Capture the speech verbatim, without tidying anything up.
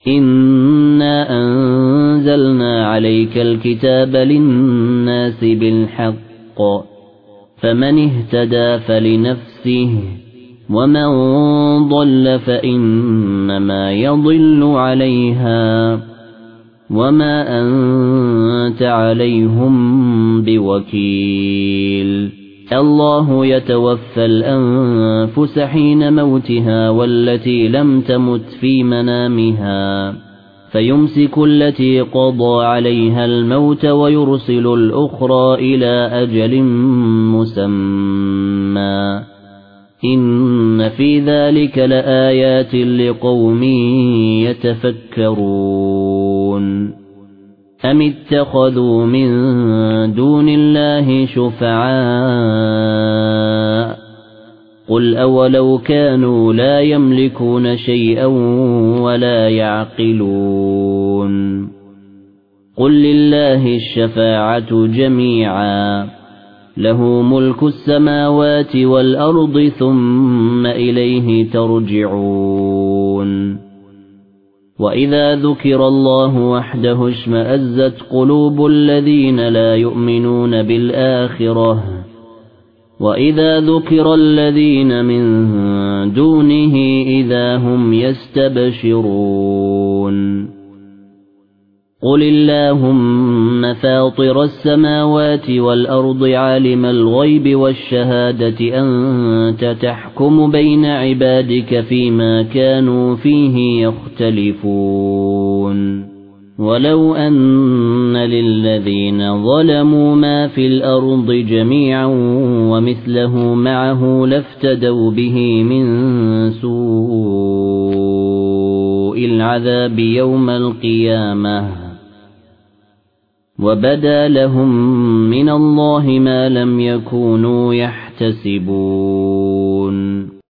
إنا أنزلنا عليك الكتاب للناس بالحق فمن اهتدى فلنفسه ومن ضل فإنما يضل عليها وما أنت عليهم بوكيل الله يتوفى الأنفس حين موتها والتي لم تمت في منامها فيمسك التي قضى عليها الموت ويرسل الأخرى إلى أجل مسمى إن في ذلك لآيات لقوم يتفكرون أم اتخذوا من دون الله شفعاء قل أولو كانوا لا يملكون شيئا ولا يعقلون قل لله الشفاعة جميعا له ملك السماوات والأرض ثم إليه ترجعون وإذا ذكر الله وحده اشمأزت قلوب الذين لا يؤمنون بالآخرة وإذا ذكر الذين من دونه إذا هم يستبشرون قل اللهم فاطر السماوات والأرض عالم الغيب والشهادة أنت تحكم بين عبادك فيما كانوا فيه يختلفون ولو أن للذين ظلموا ما في الأرض جميعا ومثله معه لافتدوا به من سوء العذاب يوم القيامة وبدا لهم من الله ما لم يكونوا يحتسبون